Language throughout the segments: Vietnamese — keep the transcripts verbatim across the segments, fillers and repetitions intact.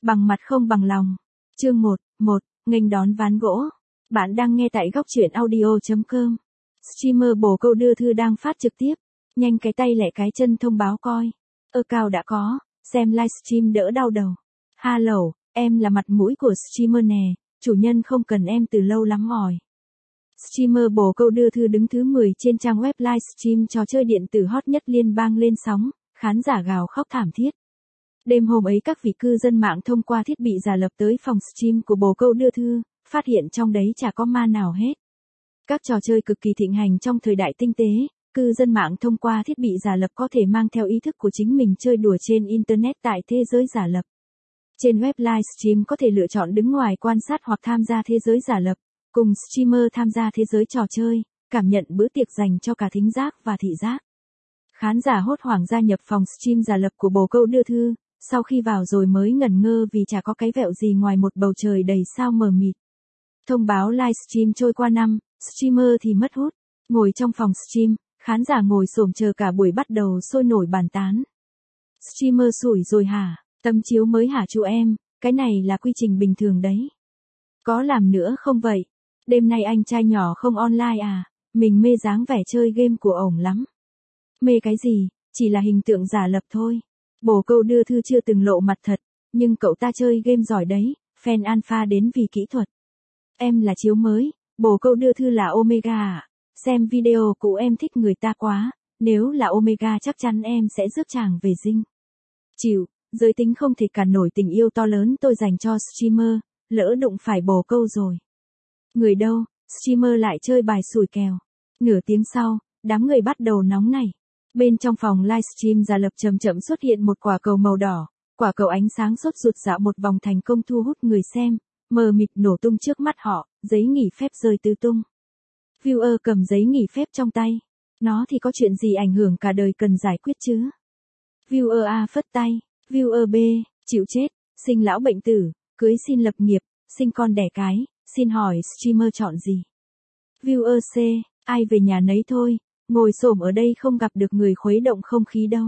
Bằng mặt không bằng lòng. Chương một, một, nghênh đón ván gỗ. Bạn đang nghe tại góc truyện audio chấm com. Streamer bồ câu đưa thư đang phát trực tiếp. Nhanh cái tay lẹ cái chân thông báo coi. Ơ cao đã có, xem livestream đỡ đau đầu. Hello, em là mặt mũi của streamer nè, chủ nhân không cần em từ lâu lắm rồi. Streamer bồ câu đưa thư đứng thứ mười trên trang web livestream trò chơi điện tử hot nhất liên bang lên sóng, khán giả gào khóc thảm thiết. Đêm hôm ấy các vị cư dân mạng thông qua thiết bị giả lập tới phòng stream của bồ câu đưa thư, phát hiện trong đấy chả có ma nào hết. Các trò chơi cực kỳ thịnh hành trong thời đại tinh tế, cư dân mạng thông qua thiết bị giả lập có thể mang theo ý thức của chính mình chơi đùa trên Internet tại thế giới giả lập. Trên web livestream có thể lựa chọn đứng ngoài quan sát hoặc tham gia thế giới giả lập, cùng streamer tham gia thế giới trò chơi, cảm nhận bữa tiệc dành cho cả thính giác và thị giác. Khán giả hốt hoảng gia nhập phòng stream giả lập của bồ câu đưa thư, sau khi vào rồi mới ngẩn ngơ vì chả có cái vẹo gì ngoài một bầu trời đầy sao mờ mịt. Thông báo livestream trôi qua năm, streamer thì mất hút. Ngồi trong phòng stream, khán giả ngồi xổm chờ cả buổi bắt đầu sôi nổi bàn tán. Streamer sủi rồi hả? Tấm chiếu mới hả chú em? Cái này là quy trình bình thường đấy. Có làm nữa không vậy? Đêm nay anh trai nhỏ không online à? Mình mê dáng vẻ chơi game của ổng lắm. Mê cái gì? Chỉ là hình tượng giả lập thôi. Bồ câu đưa thư chưa từng lộ mặt thật, nhưng cậu ta chơi game giỏi đấy, fan alpha đến vì kỹ thuật. Em là chiếu mới, bồ câu đưa thư là Omega à? Xem video cũ em thích người ta quá, nếu là Omega chắc chắn em sẽ rước chàng về dinh. Chịu, giới tính không thể cản nổi tình yêu to lớn tôi dành cho streamer, lỡ đụng phải bồ câu rồi. Người đâu, streamer lại chơi bài sủi kèo. Nửa tiếng sau, đám người bắt đầu nóng nảy. Bên trong phòng livestream giả lập chậm chậm xuất hiện một quả cầu màu đỏ, quả cầu ánh sáng sốt ruột dạo một vòng thành công thu hút người xem, mờ mịt nổ tung trước mắt họ, giấy nghỉ phép rơi tứ tung. Viewer cầm giấy nghỉ phép trong tay, nó thì có chuyện gì ảnh hưởng cả đời cần giải quyết chứ. Viewer A phất tay, Viewer B, chịu chết, sinh lão bệnh tử, cưới xin lập nghiệp, sinh con đẻ cái, xin hỏi streamer chọn gì. Viewer C, ai về nhà nấy thôi. Ngồi xổm ở đây không gặp được người khuấy động không khí đâu.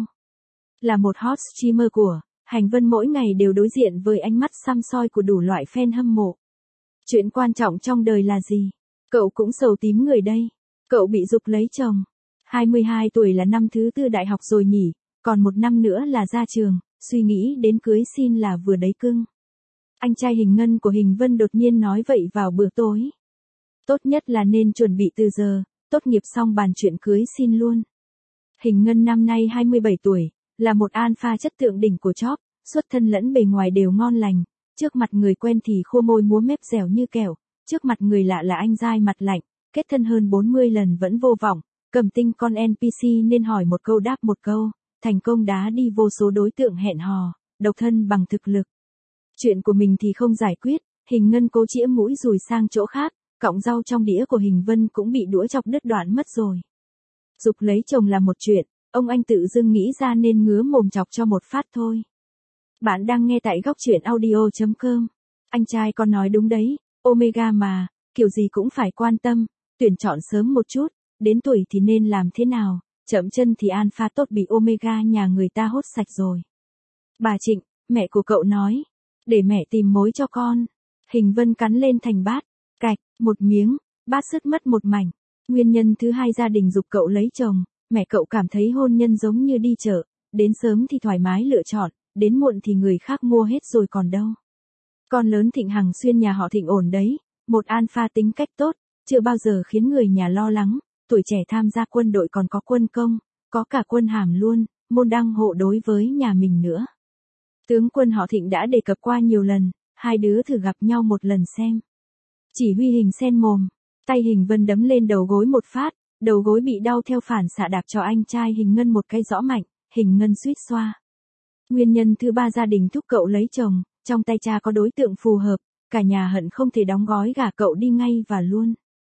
Là một hot streamer của, Hành Vân mỗi ngày đều đối diện với ánh mắt săm soi của đủ loại fan hâm mộ. Chuyện quan trọng trong đời là gì? Cậu cũng sầu tím người đây. Cậu bị giục lấy chồng. hai mươi hai tuổi là năm thứ tư đại học rồi nhỉ, còn một năm nữa là ra trường, suy nghĩ đến cưới xin là vừa đấy cưng. Anh trai Hình Ngân của Hình Vân đột nhiên nói vậy vào bữa tối. Tốt nhất là nên chuẩn bị từ giờ. Tốt nghiệp xong bàn chuyện cưới xin luôn. Hình Ngân năm nay hai mươi bảy tuổi, là một alpha chất tượng đỉnh của chóp, xuất thân lẫn bề ngoài đều ngon lành, trước mặt người quen thì khô môi múa mép dẻo như kẹo, trước mặt người lạ là anh dai mặt lạnh, kết thân hơn bốn mươi lần vẫn vô vọng, cầm tinh con en pê xê nên hỏi một câu đáp một câu, thành công đá đi vô số đối tượng hẹn hò, độc thân bằng thực lực. Chuyện của mình thì không giải quyết, Hình Ngân cố chĩa mũi rùi sang chỗ khác. Cọng rau trong đĩa của Hình Vân cũng bị đũa chọc đứt đoạn mất rồi. Giục lấy chồng là một chuyện, ông anh tự dưng nghĩ ra nên ngứa mồm chọc cho một phát thôi. Bạn đang nghe tại góc truyện audio chấm com. Anh trai con nói đúng đấy, Omega mà, kiểu gì cũng phải quan tâm, tuyển chọn sớm một chút, đến tuổi thì nên làm thế nào, chậm chân thì alpha tốt bị Omega nhà người ta hốt sạch rồi. Bà Trịnh, mẹ của cậu nói, để mẹ tìm mối cho con. Hình Vân cắn lên thành bát. Cạch, một miếng, bát sứt mất một mảnh. Nguyên nhân thứ hai gia đình giục cậu lấy chồng, mẹ cậu cảm thấy hôn nhân giống như đi chợ, đến sớm thì thoải mái lựa chọn, đến muộn thì người khác mua hết rồi còn đâu. Con lớn Thịnh Hằng Xuyên nhà họ Thịnh ổn đấy, một alpha tính cách tốt, chưa bao giờ khiến người nhà lo lắng, tuổi trẻ tham gia quân đội còn có quân công, có cả quân hàm luôn, môn đăng hộ đối với nhà mình nữa. Tướng quân họ Thịnh đã đề cập qua nhiều lần, hai đứa thử gặp nhau một lần xem. Chỉ huy Hình sen mồm, tay Hình Vân đấm lên đầu gối một phát, đầu gối bị đau theo phản xạ đạp cho anh trai Hình Ngân một cái rõ mạnh, Hình Ngân suýt xoa. Nguyên nhân thứ ba gia đình thúc cậu lấy chồng, trong tay cha có đối tượng phù hợp, cả nhà hận không thể đóng gói gả cậu đi ngay và luôn.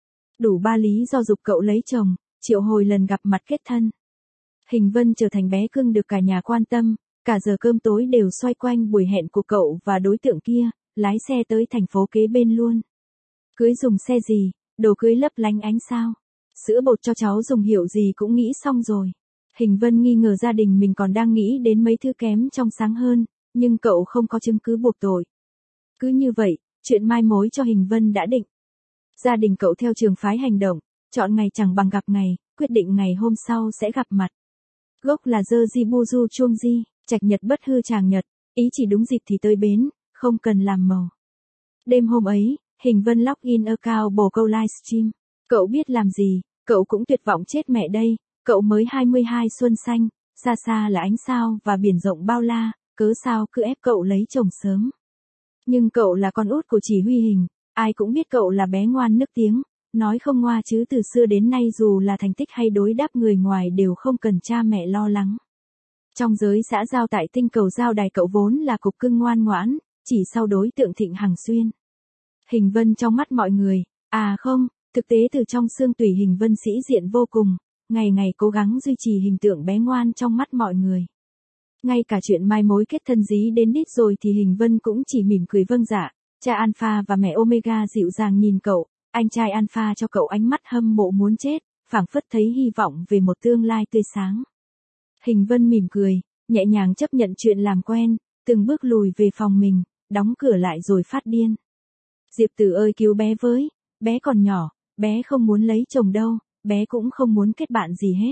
Đủ ba lý do giục cậu lấy chồng, triệu hồi lần gặp mặt kết thân. Hình Vân trở thành bé cưng được cả nhà quan tâm, cả giờ cơm tối đều xoay quanh buổi hẹn của cậu và đối tượng kia, lái xe tới thành phố kế bên luôn. Cưới dùng xe gì, đồ cưới lấp lánh ánh sao. Sữa bột cho cháu dùng hiệu gì cũng nghĩ xong rồi. Hình Vân nghi ngờ gia đình mình còn đang nghĩ đến mấy thứ kém trong sáng hơn, nhưng cậu không có chứng cứ buộc tội. Cứ như vậy, chuyện mai mối cho Hình Vân đã định. Gia đình cậu theo trường phái hành động, chọn ngày chẳng bằng gặp ngày, quyết định ngày hôm sau sẽ gặp mặt. Gốc là dơ di bu du chuông di, trạch nhật bất hư tràng nhật, ý chỉ đúng dịp thì tới bến, không cần làm màu. Đêm hôm ấy, Hình Vân log in account bồ câu livestream. Cậu biết làm gì, cậu cũng tuyệt vọng chết mẹ đây, cậu mới hai mươi hai xuân xanh, xa xa là ánh sao và biển rộng bao la, cớ sao cứ ép cậu lấy chồng sớm. Nhưng cậu là con út của chỉ huy Hình, ai cũng biết cậu là bé ngoan nức tiếng, nói không ngoa chứ từ xưa đến nay dù là thành tích hay đối đáp người ngoài đều không cần cha mẹ lo lắng. Trong giới xã giao tại tinh cầu giao đài cậu vốn là cục cưng ngoan ngoãn, chỉ sau đối tượng Thịnh Hằng Xuyên. Hình Vân trong mắt mọi người, à không, thực tế từ trong xương tủy Hình Vân sĩ diện vô cùng, ngày ngày cố gắng duy trì hình tượng bé ngoan trong mắt mọi người. Ngay cả chuyện mai mối kết thân dí đến đít rồi thì Hình Vân cũng chỉ mỉm cười vâng dạ, cha Alpha và mẹ Omega dịu dàng nhìn cậu, anh trai Alpha cho cậu ánh mắt hâm mộ muốn chết, phảng phất thấy hy vọng về một tương lai tươi sáng. Hình Vân mỉm cười, nhẹ nhàng chấp nhận chuyện làm quen, từng bước lùi về phòng mình, đóng cửa lại rồi phát điên. Diệp Tử ơi cứu bé với, bé còn nhỏ, bé không muốn lấy chồng đâu, bé cũng không muốn kết bạn gì hết.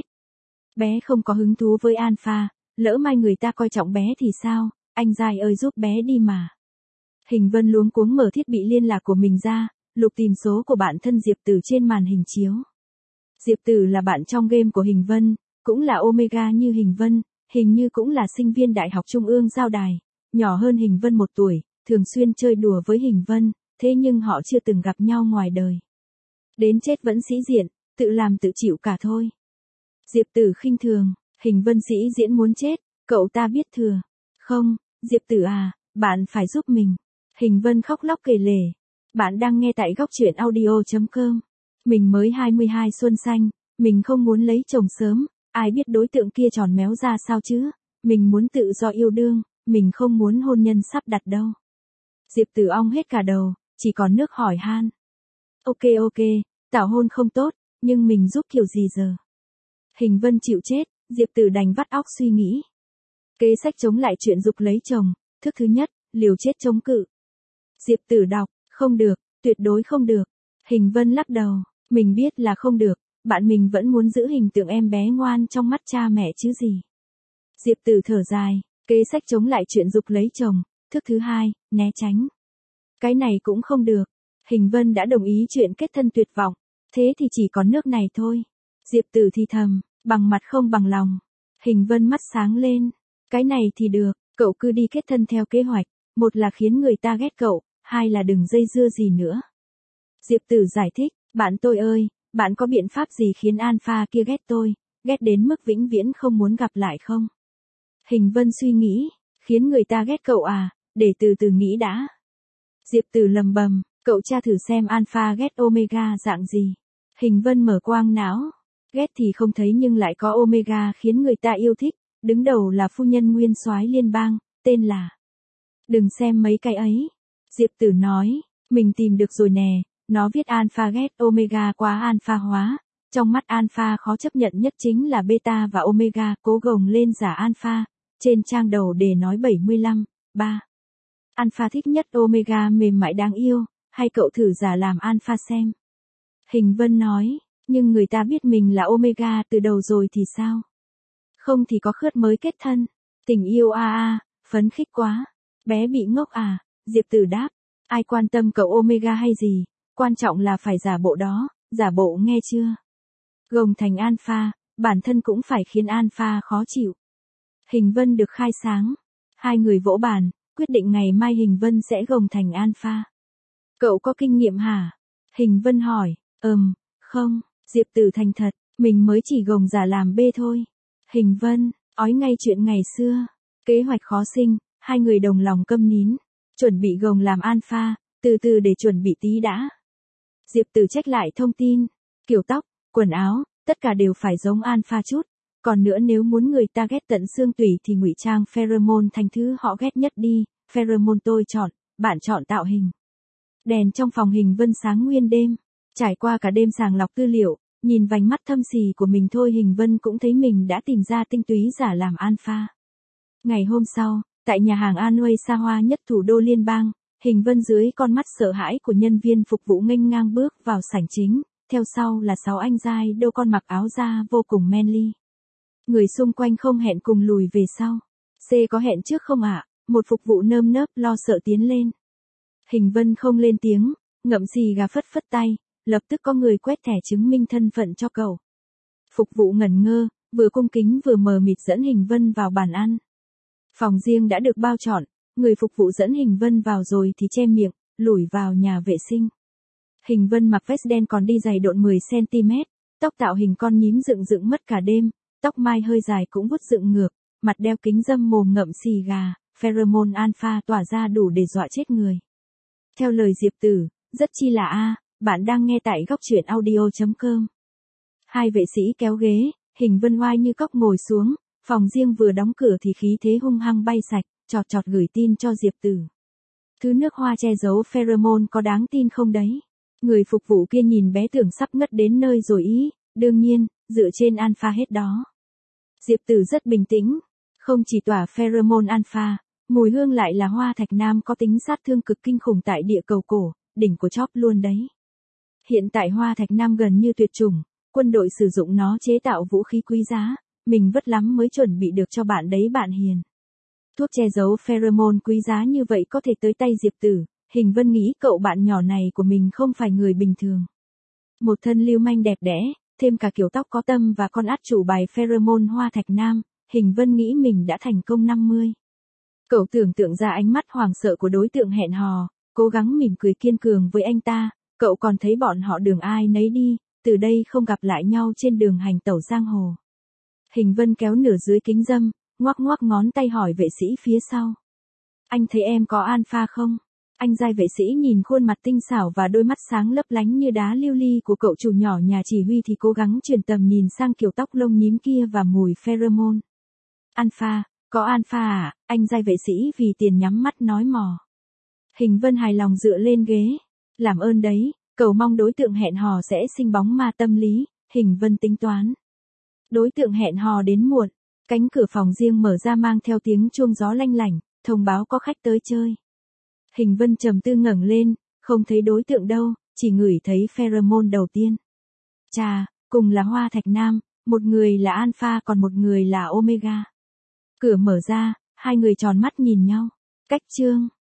Bé không có hứng thú với Alpha, lỡ mai người ta coi trọng bé thì sao, anh giai ơi giúp bé đi mà. Hình Vân luống cuống mở thiết bị liên lạc của mình ra, lục tìm số của bạn thân Diệp Tử trên màn hình chiếu. Diệp Tử là bạn trong game của Hình Vân, cũng là Omega như Hình Vân, hình như cũng là sinh viên Đại học Trung ương Giao Đài, nhỏ hơn Hình Vân một tuổi, thường xuyên chơi đùa với Hình Vân, thế nhưng họ chưa từng gặp nhau ngoài đời. Đến chết vẫn sĩ diện, tự làm tự chịu cả thôi. Diệp Tử khinh thường, Hình Vân sĩ diễn muốn chết, cậu ta biết thừa. Không, Diệp Tử à, bạn phải giúp mình. Hình Vân khóc lóc kể lể. Bạn đang nghe tại góc truyện audio chấm com. Mình mới hai mươi hai xuân xanh, mình không muốn lấy chồng sớm, ai biết đối tượng kia tròn méo ra sao chứ, mình muốn tự do yêu đương, mình không muốn hôn nhân sắp đặt đâu. Diệp Tử ong hết cả đầu, chỉ còn nước hỏi han. Ok ok, tảo hôn không tốt, nhưng mình giúp kiểu gì giờ? Hình Vân chịu chết, Diệp Tử đành vắt óc suy nghĩ. Kế sách chống lại chuyện dục lấy chồng, thức thứ nhất, liều chết chống cự. Diệp Tử đọc, không được, tuyệt đối không được. Hình Vân lắc đầu, mình biết là không được, bạn mình vẫn muốn giữ hình tượng em bé ngoan trong mắt cha mẹ chứ gì. Diệp Tử thở dài, kế sách chống lại chuyện dục lấy chồng, thức thứ hai, né tránh. Cái này cũng không được. Hình Vân đã đồng ý chuyện kết thân tuyệt vọng, thế thì chỉ còn nước này thôi. Diệp Tử thì thầm, bằng mặt không bằng lòng. Hình Vân mắt sáng lên, cái này thì được, cậu cứ đi kết thân theo kế hoạch, một là khiến người ta ghét cậu, hai là đừng dây dưa gì nữa. Diệp Tử giải thích, bạn tôi ơi, bạn có biện pháp gì khiến Alpha kia ghét tôi, ghét đến mức vĩnh viễn không muốn gặp lại không? Hình Vân suy nghĩ, khiến người ta ghét cậu à, để từ từ nghĩ đã. Diệp Tử lầm bầm, cậu tra thử xem Alpha ghét Omega dạng gì. Hình Vân mở quang não, ghét thì không thấy nhưng lại có Omega khiến người ta yêu thích, đứng đầu là phu nhân nguyên soái liên bang, tên là. Đừng xem mấy cái ấy. Diệp Tử nói, mình tìm được rồi nè, nó viết Alpha ghét Omega quá Alpha hóa, trong mắt Alpha khó chấp nhận nhất chính là Beta và Omega cố gồng lên giả Alpha, trên trang đầu đề nói bảy mươi lăm, ba. Alpha thích nhất Omega mềm mại đáng yêu, hay cậu thử giả làm Alpha xem. Hình Vân nói, nhưng người ta biết mình là Omega từ đầu rồi thì sao? Không thì có khớt mới kết thân. Tình yêu a a, phấn khích quá. Bé bị ngốc à? Diệp Tử đáp, ai quan tâm cậu Omega hay gì, quan trọng là phải giả bộ đó, giả bộ nghe chưa? Gồng thành Alpha, bản thân cũng phải khiến Alpha khó chịu. Hình Vân được khai sáng. Hai người vỗ bàn, quyết định ngày mai Hình Vân sẽ gồng thành Alpha. Cậu có kinh nghiệm hả? Hình Vân hỏi, ừm, không, Diệp Tử thành thật, mình mới chỉ gồng giả làm bê thôi. Hình Vân, ói ngay chuyện ngày xưa. Kế hoạch khó sinh, hai người đồng lòng câm nín. Chuẩn bị gồng làm Alpha, từ từ để chuẩn bị tí đã. Diệp Tử check lại thông tin. Kiểu tóc, quần áo, tất cả đều phải giống Alpha chút. Còn nữa nếu muốn người ta ghét tận xương tủy thì ngụy trang pheromone thành thứ họ ghét nhất đi. Pheromone tôi chọn, bạn chọn tạo hình. Đèn trong phòng Hình Vân sáng nguyên đêm. Trải qua cả đêm sàng lọc tư liệu, nhìn vành mắt thâm xì của mình thôi Hình Vân cũng thấy mình đã tìm ra tinh túy giả làm Alpha. Ngày hôm sau, Tại nhà hàng Anway xa hoa nhất thủ đô liên bang, Hình Vân dưới con mắt sợ hãi của nhân viên phục vụ nghênh ngang bước vào sảnh chính, theo sau là sáu anh giai đô con mặc áo da vô cùng manly. Người xung quanh không hẹn cùng lùi về sau. C có hẹn trước không ạ? Một phục vụ nơm nớp lo sợ tiến lên. Hình Vân không lên tiếng, ngậm xì gà phất phất tay, lập tức có người quét thẻ chứng minh thân phận cho cậu. Phục vụ ngẩn ngơ, vừa cung kính vừa mờ mịt dẫn Hình Vân vào bàn ăn. Phòng riêng đã được bao trọn, người phục vụ dẫn Hình Vân vào rồi thì che miệng, lủi vào nhà vệ sinh. Hình Vân mặc vest đen còn đi giày độn mười xăng ti mét, tóc tạo hình con nhím dựng dựng mất cả đêm, tóc mai hơi dài cũng vuốt dựng ngược, mặt đeo kính râm mồm ngậm xì gà, pheromone alpha tỏa ra đủ để dọa chết người. Theo lời Diệp Tử, rất chi là a, bạn đang nghe tại góc truyện audio chấm com. Hai vệ sĩ kéo ghế, Hình Vân oai như cóc ngồi xuống, phòng riêng vừa đóng cửa thì khí thế hung hăng bay sạch, chọt chọt gửi tin cho Diệp Tử. Thứ nước hoa che giấu pheromone có đáng tin không đấy? Người phục vụ kia nhìn bé tưởng sắp ngất đến nơi rồi ý, đương nhiên, dựa trên alpha hết đó. Diệp Tử rất bình tĩnh, không chỉ tỏa pheromone alpha, mùi hương lại là hoa thạch nam có tính sát thương cực kinh khủng tại địa cầu cổ, đỉnh của chóp luôn đấy. Hiện tại hoa thạch nam gần như tuyệt chủng, quân đội sử dụng nó chế tạo vũ khí quý giá, mình vất lắm mới chuẩn bị được cho bạn đấy bạn hiền. Thuốc che giấu pheromone quý giá như vậy có thể tới tay Diệp Tử, Hình Vân nghĩ cậu bạn nhỏ này của mình không phải người bình thường. Một thân lưu manh đẹp đẽ, thêm cả kiểu tóc có tâm và con át chủ bài pheromone hoa thạch nam, Hình Vân nghĩ mình đã thành công năm mươi. Cậu tưởng tượng ra ánh mắt hoảng sợ của đối tượng hẹn hò, cố gắng mỉm cười kiên cường với anh ta, cậu còn thấy bọn họ đường ai nấy đi, từ đây không gặp lại nhau trên đường hành tẩu giang hồ. Hình Vân kéo nửa dưới kính râm, ngoắc ngoắc ngón tay hỏi vệ sĩ phía sau. Anh thấy em có alpha không? Anh giai vệ sĩ nhìn khuôn mặt tinh xảo và đôi mắt sáng lấp lánh như đá lưu ly của cậu chủ nhỏ nhà chỉ huy thì cố gắng chuyển tầm nhìn sang kiểu tóc lông nhím kia và mùi pheromone. Alpha, có alpha à? Anh giai vệ sĩ vì tiền nhắm mắt nói mò. Hình Vân hài lòng dựa lên ghế. Làm ơn đấy, cầu mong đối tượng hẹn hò sẽ sinh bóng ma tâm lý, Hình Vân tính toán. Đối tượng hẹn hò đến muộn, cánh cửa phòng riêng mở ra mang theo tiếng chuông gió lanh lảnh, thông báo có khách tới chơi. Hình Vân trầm tư ngẩng lên, không thấy đối tượng đâu, chỉ ngửi thấy pheromone đầu tiên. Chà, cùng là hoa thạch nam, một người là alpha còn một người là omega. Cửa mở ra, hai người tròn mắt nhìn nhau. Cách chương.